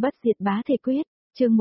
Bất diệt bá thể quyết, chương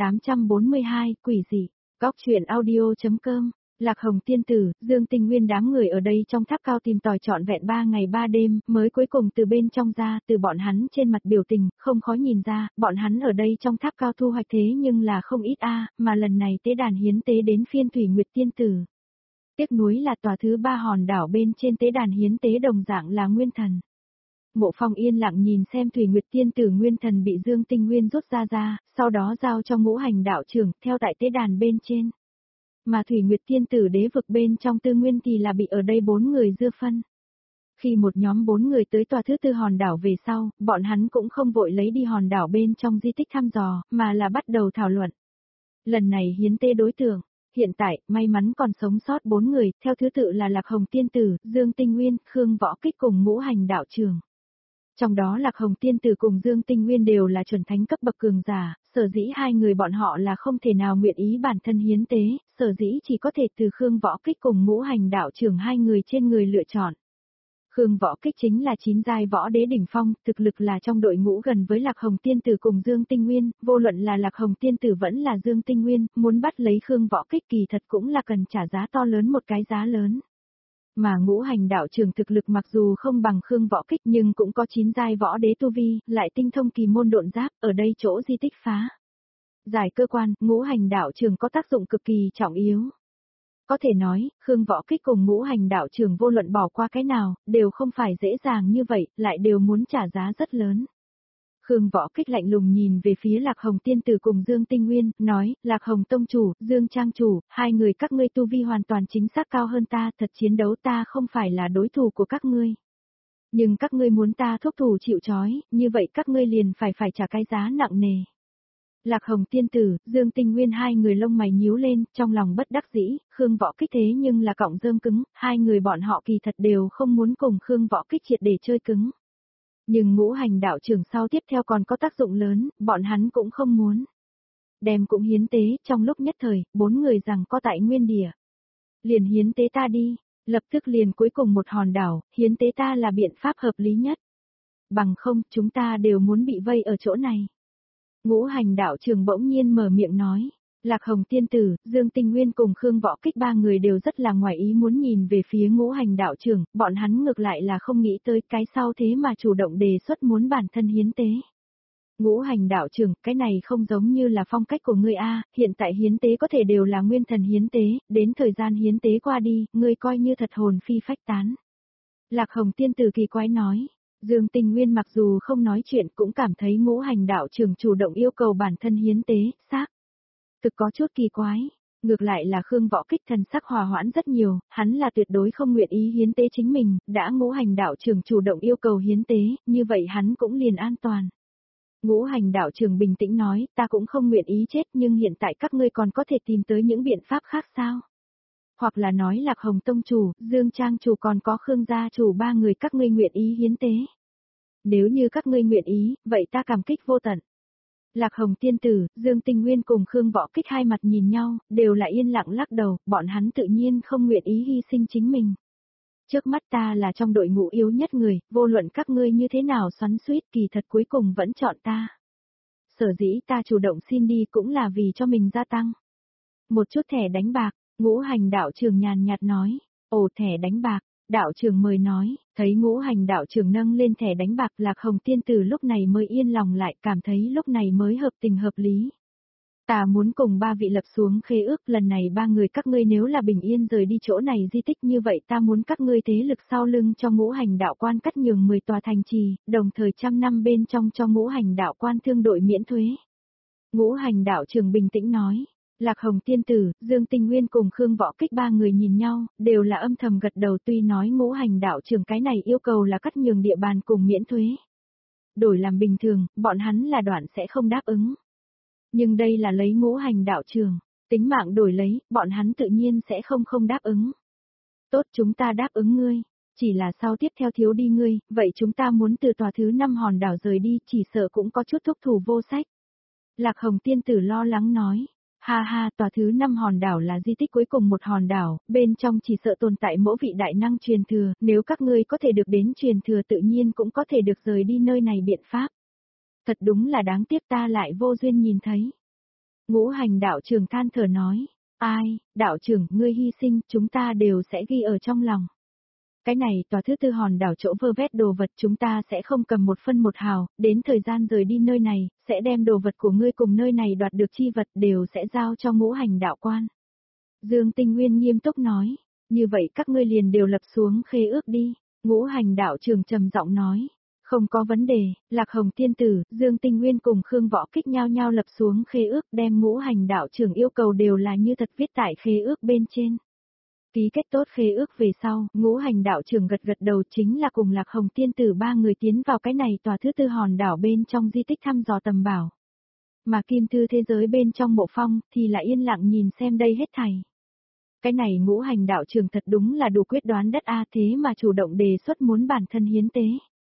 1842, quỷ dị, góc truyện audio.com. Lạc Hồng tiên tử, Dương Tinh Nguyên đám người ở đây trong tháp cao tìm tòi trọn vẹn 3 ngày 3 đêm, mới cuối cùng từ bên trong ra, từ bọn hắn trên mặt biểu tình, không khó nhìn ra, bọn hắn ở đây trong tháp cao thu hoạch thế nhưng là không ít mà lần này tế đàn hiến tế đến phiên Thủy Nguyệt tiên tử. Tiếc nuối là tòa thứ 3 hòn đảo bên trên tế đàn hiến tế đồng dạng là nguyên thần. Mộ Phong yên lặng nhìn xem Thủy Nguyệt tiên tử nguyên thần bị Dương Tinh Nguyên rút ra, sau đó giao cho Ngũ Hành đạo trưởng, theo tại tế đàn bên trên. Mà Thủy Nguyệt tiên tử đế vực bên trong tư nguyên thì là bị ở đây 4 người dưa phân. Khi một nhóm 4 người tới tòa thứ 4 hòn đảo về sau, bọn hắn cũng không vội lấy đi hòn đảo bên trong di tích thăm dò, mà là bắt đầu thảo luận. Lần này hiến tế đối tượng, hiện tại, may mắn còn sống sót 4 người, theo thứ tự là Lạc Hồng tiên tử, Dương Tinh Nguyên, Khương Võ Kích cùng Ngũ Hành đạo trưởng. Trong đó Lạc Hồng tiên tử cùng Dương Tinh Nguyên đều là chuẩn thánh cấp bậc cường giả, sở dĩ hai người bọn họ là không thể nào nguyện ý bản thân hiến tế, sở dĩ chỉ có thể từ Khương Võ Kích cùng Ngũ Hành đạo trưởng hai người trên người lựa chọn. Khương Võ Kích chính là 9 giai võ đế đỉnh phong, thực lực là trong đội ngũ gần với Lạc Hồng tiên tử cùng Dương Tinh Nguyên, vô luận là Lạc Hồng tiên tử vẫn là Dương Tinh Nguyên, muốn bắt lấy Khương Võ Kích kỳ thật cũng là cần trả giá to lớn một cái giá lớn. Mà Ngũ Hành đạo trưởng thực lực mặc dù không bằng Khương Võ Kích nhưng cũng có 9 giai võ đế tu vi, lại tinh thông kỳ môn độn giáp, ở đây chỗ di tích phá giải cơ quan, Ngũ Hành đạo trưởng có tác dụng cực kỳ trọng yếu. Có thể nói, Khương Võ Kích cùng Ngũ Hành đạo trưởng vô luận bỏ qua cái nào, đều không phải dễ dàng như vậy, lại đều muốn trả giá rất lớn. Khương Võ Kích lạnh lùng nhìn về phía Lạc Hồng tiên tử cùng Dương Tinh Nguyên, nói, Lạc Hồng tông chủ, Dương trang chủ, hai người các ngươi tu vi hoàn toàn chính xác cao hơn ta, thật chiến đấu ta không phải là đối thủ của các ngươi. Nhưng các ngươi muốn ta thúc thủ chịu trói, như vậy các ngươi liền phải trả cái giá nặng nề. Lạc Hồng tiên tử, Dương Tinh Nguyên hai người lông mày nhíu lên, trong lòng bất đắc dĩ, Khương Võ Kích thế nhưng là cọng rơm cứng, hai người bọn họ kỳ thật đều không muốn cùng Khương Võ Kích triệt để chơi cứng. Nhưng Ngũ Hành đạo trưởng sau tiếp theo còn có tác dụng lớn, bọn hắn cũng không muốn. Đem cũng hiến tế, trong lúc nhất thời, 4 người rằng có tại nguyên địa. Liền hiến tế ta đi, lập tức liền cuối cùng một hòn đảo, hiến tế ta là biện pháp hợp lý nhất. Bằng không, chúng ta đều muốn bị vây ở chỗ này. Ngũ Hành đạo trưởng bỗng nhiên mở miệng nói. Lạc Hồng tiên tử, Dương Tinh Nguyên cùng Khương Võ Kích ba người đều rất là ngoài ý muốn nhìn về phía Ngũ Hành đạo trưởng, bọn hắn ngược lại là không nghĩ tới cái sau thế mà chủ động đề xuất muốn bản thân hiến tế. Ngũ Hành đạo trưởng, cái này không giống như là phong cách của ngươi hiện tại hiến tế có thể đều là nguyên thần hiến tế, đến thời gian hiến tế qua đi, ngươi coi như thật hồn phi phách tán. Lạc Hồng tiên tử kỳ quái nói. Dương Tinh Nguyên mặc dù không nói chuyện cũng cảm thấy Ngũ Hành đạo trưởng chủ động yêu cầu bản thân hiến tế, xác thực có chút kỳ quái. Ngược lại là Khương Võ Kích thần sắc hòa hoãn rất nhiều, hắn là tuyệt đối không nguyện ý hiến tế chính mình, đã Ngũ Hành đạo trưởng chủ động yêu cầu hiến tế, như vậy hắn cũng liền an toàn. Ngũ Hành đạo trưởng bình tĩnh nói, ta cũng không nguyện ý chết nhưng hiện tại các ngươi còn có thể tìm tới những biện pháp khác sao? Hoặc là nói Lạc Hồng tông chủ, Dương trang chủ còn có Khương gia chủ ba người các ngươi nguyện ý hiến tế. Nếu như các ngươi nguyện ý, vậy ta cảm kích vô tận. Lạc Hồng tiên tử, Dương Tinh Nguyên cùng Khương Võ Kích hai mặt nhìn nhau, đều là yên lặng lắc đầu, bọn hắn tự nhiên không nguyện ý hy sinh chính mình. Trước mắt ta là trong đội ngũ yếu nhất người, vô luận các ngươi như thế nào xoắn xuýt kỳ thật cuối cùng vẫn chọn ta. Sở dĩ ta chủ động xin đi cũng là vì cho mình gia tăng một chút thẻ đánh bạc. Ngũ Hành đạo trưởng nhàn nhạt nói, ồ thẻ đánh bạc, đạo trưởng mời nói, thấy Ngũ Hành đạo trưởng nâng lên thẻ đánh bạc Lạc Hồng tiên tử lúc này mới yên lòng lại cảm thấy lúc này mới hợp tình hợp lý. Ta muốn cùng ba vị lập xuống khế ước lần này ba người các ngươi nếu là bình yên rời đi chỗ này di tích như vậy ta muốn các ngươi thế lực sau lưng cho Ngũ Hành đạo quan cắt nhường 10 tòa thành trì, đồng thời 100 năm bên trong cho Ngũ Hành đạo quan thương đội miễn thuế. Ngũ Hành đạo trưởng bình tĩnh nói. Lạc Hồng tiên tử, Dương Tinh Nguyên cùng Khương Võ Kích ba người nhìn nhau, đều là âm thầm gật đầu tuy nói Ngũ Hành đạo trưởng cái này yêu cầu là cắt nhường địa bàn cùng miễn thuế. Đổi làm bình thường, bọn hắn là đoạn sẽ không đáp ứng. Nhưng đây là lấy Ngũ Hành đạo trưởng, tính mạng đổi lấy, bọn hắn tự nhiên sẽ không đáp ứng. Tốt chúng ta đáp ứng ngươi, chỉ là sau tiếp theo thiếu đi ngươi, vậy chúng ta muốn từ tòa thứ 5 hòn đảo rời đi, chỉ sợ cũng có chút thúc thủ vô sách. Lạc Hồng tiên tử lo lắng nói. Ha ha, tòa thứ 5 hòn đảo là di tích cuối cùng một hòn đảo, bên trong chỉ sợ tồn tại mỗi vị đại năng truyền thừa, nếu các ngươi có thể được đến truyền thừa tự nhiên cũng có thể được rời đi nơi này biện pháp. Thật đúng là đáng tiếc ta lại vô duyên nhìn thấy. Ngũ hành đạo trưởng than thở nói, ai, đạo trưởng, ngươi hy sinh, chúng ta đều sẽ ghi ở trong lòng. Cái này tòa thứ tư hòn đảo chỗ vơ vét đồ vật chúng ta sẽ không cầm một phân một hào, đến thời gian rời đi nơi này, sẽ đem đồ vật của ngươi cùng nơi này đoạt được chi vật đều sẽ giao cho ngũ hành đạo quan. Dương Tinh Nguyên nghiêm túc nói, như vậy các ngươi liền đều lập xuống khế ước đi, ngũ hành đạo trưởng trầm giọng nói. Không có vấn đề, Lạc Hồng Tiên Tử, Dương Tinh Nguyên cùng Khương Võ Kích nhau nhau lập xuống khế ước đem ngũ hành đạo trưởng yêu cầu đều là như thật viết tại khế ước bên trên. Ký kết tốt khế ước về sau, ngũ hành đạo trưởng gật gật đầu chính là cùng Lạc Hồng Tiên Tử ba người tiến vào cái này tòa thứ tư hòn đảo bên trong di tích thăm dò tầm bảo. Mà kim thư thế giới bên trong Mộ Phong thì lại yên lặng nhìn xem đây hết thảy. Cái này ngũ hành đạo trưởng thật đúng là đủ quyết đoán đất a thế mà chủ động đề xuất muốn bản thân hiến tế.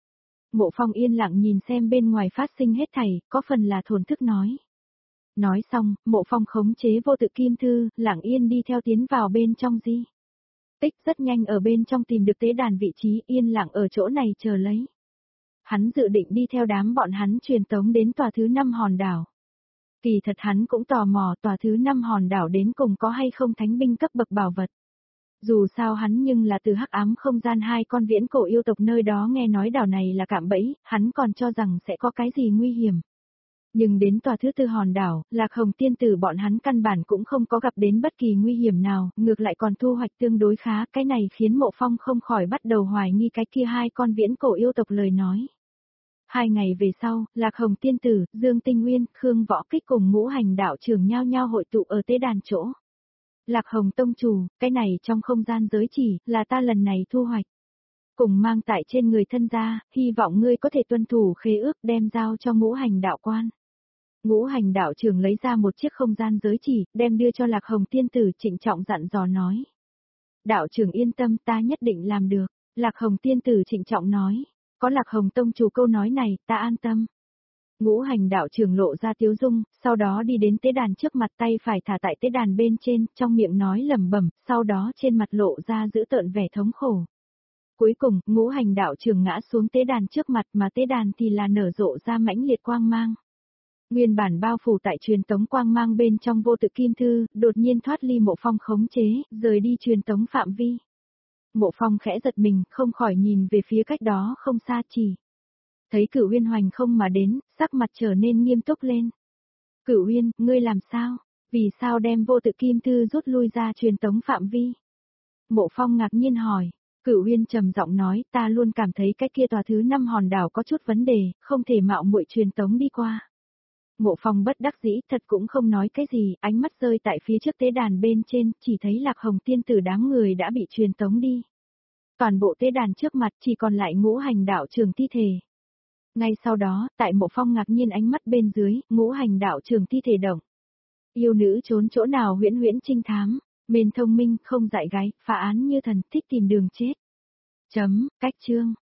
Mộ Phong yên lặng nhìn xem bên ngoài phát sinh hết thảy, có phần là thổn thức nói. Nói xong, Mộ Phong khống chế vô tự kim thư, lặng yên đi theo tiến vào bên trong di tích rất nhanh ở bên trong tìm được tế đàn vị trí yên lặng ở chỗ này chờ lấy. Hắn dự định đi theo đám bọn hắn truyền tống đến tòa thứ 5 hòn đảo. Kỳ thật hắn cũng tò mò tòa thứ 5 hòn đảo đến cùng có hay không thánh binh cấp bậc bảo vật. Dù sao hắn nhưng là từ hắc ám không gian hai con viễn cổ yêu tộc nơi đó nghe nói đảo này là cạm bẫy, hắn còn cho rằng sẽ có cái gì nguy hiểm. Nhưng đến tòa thứ tư hòn đảo, Lạc Hồng Tiên Tử bọn hắn căn bản cũng không có gặp đến bất kỳ nguy hiểm nào, ngược lại còn thu hoạch tương đối khá, cái này khiến Mộ Phong không khỏi bắt đầu hoài nghi cái kia hai con viễn cổ yêu tộc lời nói. 2 ngày về sau, Lạc Hồng Tiên Tử, Dương Tinh Nguyên, Khương Võ Kích cùng ngũ hành đạo trưởng nhau nhau hội tụ ở tế đàn chỗ. Lạc Hồng Tông Chủ, cái này trong không gian giới chỉ, là ta lần này thu hoạch. Cùng mang tại trên người thân gia, hy vọng ngươi có thể tuân thủ khế ước đem giao cho ngũ hành đạo quan. Ngũ hành đạo trưởng lấy ra một chiếc không gian giới chỉ, đem đưa cho Lạc Hồng Tiên Tử trịnh trọng dặn dò nói. Đạo trưởng yên tâm ta nhất định làm được, Lạc Hồng Tiên Tử trịnh trọng nói. Có Lạc Hồng Tông Chủ câu nói này, ta an tâm. Ngũ hành đạo trưởng lộ ra tiếu dung, sau đó đi đến tế đàn trước mặt tay phải thả tại tế đàn bên trên, trong miệng nói lẩm bẩm, sau đó trên mặt lộ ra giữ tợn vẻ thống khổ. Cuối cùng, ngũ hành đạo trưởng ngã xuống tế đàn trước mặt mà tế đàn thì là nở rộ ra mãnh liệt quang mang. Nguyên bản bao phủ tại truyền tống quang mang bên trong vô tự kim thư, đột nhiên thoát ly Mộ Phong khống chế, rời đi truyền tống phạm vi. Mộ Phong khẽ giật mình, không khỏi nhìn về phía cách đó không xa chỉ. Thấy Cửu Uyên hoành không mà đến, sắc mặt trở nên nghiêm túc lên. Cửu Uyên, ngươi làm sao? Vì sao đem vô tự kim thư rút lui ra truyền tống phạm vi? Mộ Phong ngạc nhiên hỏi. Cửu Uyên trầm giọng nói, ta luôn cảm thấy cái kia tòa thứ 5 hòn đảo có chút vấn đề, không thể mạo muội truyền tống đi qua. Mộ Phong bất đắc dĩ, thật cũng không nói cái gì, ánh mắt rơi tại phía trước tế đàn bên trên, chỉ thấy Lạc Hồng Tiên Tử đám người đã bị truyền tống đi. Toàn bộ tế đàn trước mặt chỉ còn lại ngũ hành đạo trưởng thi thể. Ngay sau đó, tại Mộ Phong ngạc nhiên ánh mắt bên dưới, ngũ hành đạo trưởng thi thể động. Yêu nữ trốn chỗ nào huyễn huyễn trinh thám, mền thông minh, không dại gái, phá án như thần, thích tìm đường chết. Cách chương.